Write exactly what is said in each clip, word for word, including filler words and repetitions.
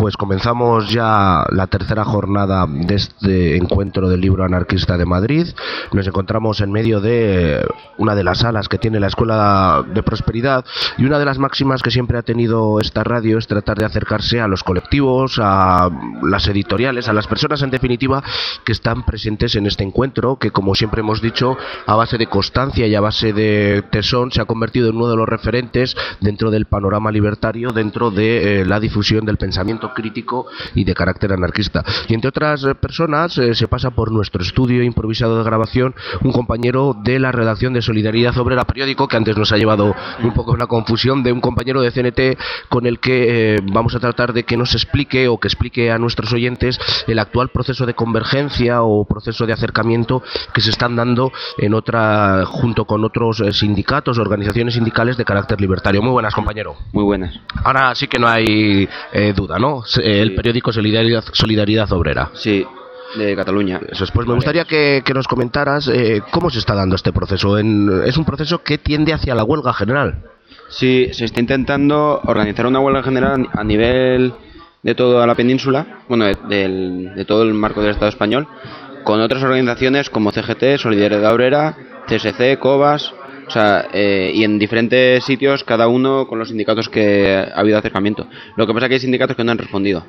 pues comenzamos ya la tercera jornada de este encuentro del libro anarquista de Madrid. Nos encontramos en medio de una de las salas que tiene la Escuela de Prosperidad, y una de las máximas que siempre ha tenido esta radio es tratar de acercarse a los colectivos, a las editoriales, a las personas en definitiva que están presentes en este encuentro, que como siempre hemos dicho, a base de constancia y a base de tesón se ha convertido en uno de los referentes dentro del panorama libertario, dentro de eh, la difusión del pensamiento crítico y de carácter anarquista. Y entre otras eh, personas eh, se pasa por nuestro estudio improvisado de grabación un compañero de la redacción de Solidaridad Obrera, periódico que antes nos ha llevado un poco una confusión, de un compañero de C N T con el que eh, vamos a tratar de que nos explique o que explique a nuestros oyentes el actual proceso de convergencia o proceso de acercamiento que se están dando en otra, junto con otros eh, sindicatos, organizaciones sindicales de carácter libertario. Muy buenas, compañero. Muy buenas. Ahora sí que no hay eh, duda, ¿no? El Sí. periódico Solidaridad, Solidaridad Obrera. Sí, de Cataluña. Eso es. Pues me gustaría que, que nos comentaras eh, cómo se está dando este proceso. En, es un proceso que tiende hacia la huelga general. Sí, se está intentando organizar una huelga general a nivel de toda la península, bueno, de, del- de todo el marco del Estado español, con otras organizaciones como C G T, Solidaridad Obrera, C S C, COBAS, o sea, eh, y en diferentes sitios, cada uno con los sindicatos que ha habido acercamiento. Lo que pasa es que hay sindicatos que no han respondido.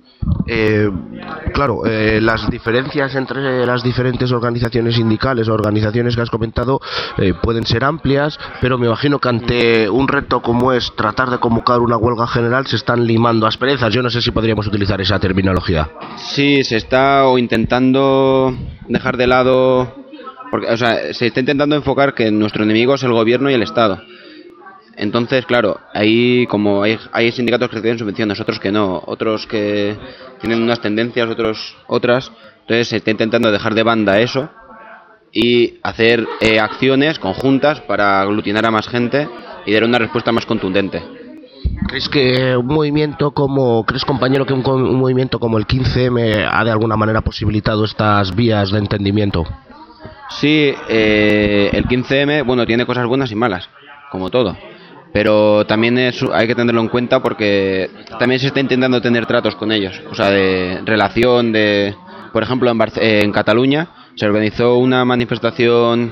Eh, claro, eh, las diferencias entre las diferentes organizaciones sindicales o organizaciones que has comentado eh, pueden ser amplias, pero me imagino que ante un reto como es tratar de convocar una huelga general se están limando asperezas. Yo no sé si podríamos utilizar esa terminología. Sí, se está o intentando dejar de lado, porque, o sea, se está intentando enfocar que nuestro enemigo es el gobierno y el Estado. Entonces, claro, ahí como hay, hay sindicatos que reciben subvenciones, otros que no, otros que tienen unas tendencias, otros otras. Entonces se está intentando dejar de banda eso y hacer eh, acciones conjuntas para aglutinar a más gente y dar una respuesta más contundente. ¿Crees que un movimiento como, crees compañero que un, co- un movimiento como el quince eme ha de alguna manera posibilitado estas vías de entendimiento? Sí, eh, el quince eme, bueno, tiene cosas buenas y malas, como todo. Pero también es, hay que tenerlo en cuenta porque también se está intentando tener tratos con ellos. O sea, de relación, de... Por ejemplo, en, Barce- eh, en Cataluña se organizó una manifestación...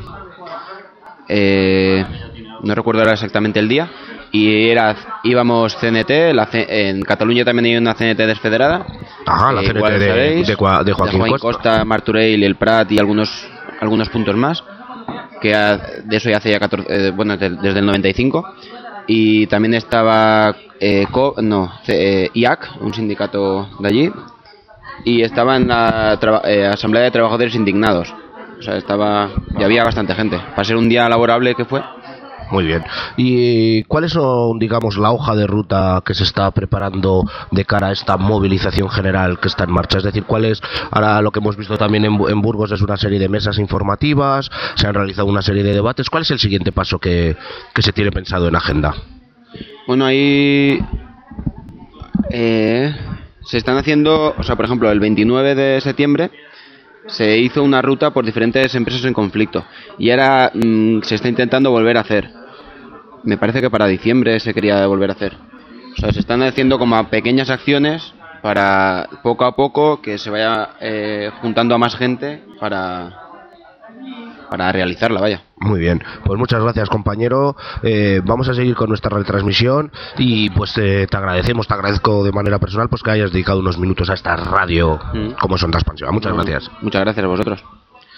eh, no recuerdo ahora exactamente el día. Y era íbamos C N T, la C- en Cataluña también hay una C N T desfederada. Ajá, la que C N T igual de, sabéis, de Cua- de Joaquín Costa. Costa, Martorell, el Prat y algunos, algunos puntos más. Que ha- de eso ya hace ya catorce, eh, bueno, de- desde el noventa y cinco. Y también estaba eh, Co- no, C- eh, I A C, un sindicato de allí, y estaba en la traba- eh, Asamblea de Trabajadores Indignados. O sea, estaba, y había bastante gente. Para ser un día laborable que fue. Muy bien. ¿Y cuáles son, digamos, la hoja de ruta que se está preparando de cara a esta movilización general que está en marcha? Es decir, ¿cuál es, ahora lo que hemos visto también en, Bu- en Burgos es una serie de mesas informativas, se han realizado una serie de debates? ¿Cuál es el siguiente paso que, que se tiene pensado en agenda? Bueno, ahí eh, se están haciendo, o sea, por ejemplo, el veintinueve de septiembre se hizo una ruta por diferentes empresas en conflicto y ahora mm, se está intentando volver a hacer. Me parece que para diciembre se quería volver a hacer. O sea, se están haciendo como pequeñas acciones para poco a poco que se vaya eh, juntando a más gente para para realizarla, vaya. Muy bien, pues muchas gracias, compañero. Eh, vamos a seguir con nuestra retransmisión y pues eh, te agradecemos, te agradezco de manera personal pues que hayas dedicado unos minutos a esta radio Mm. como Sonda Expansiva. Muchas No, gracias. Muchas gracias a vosotros.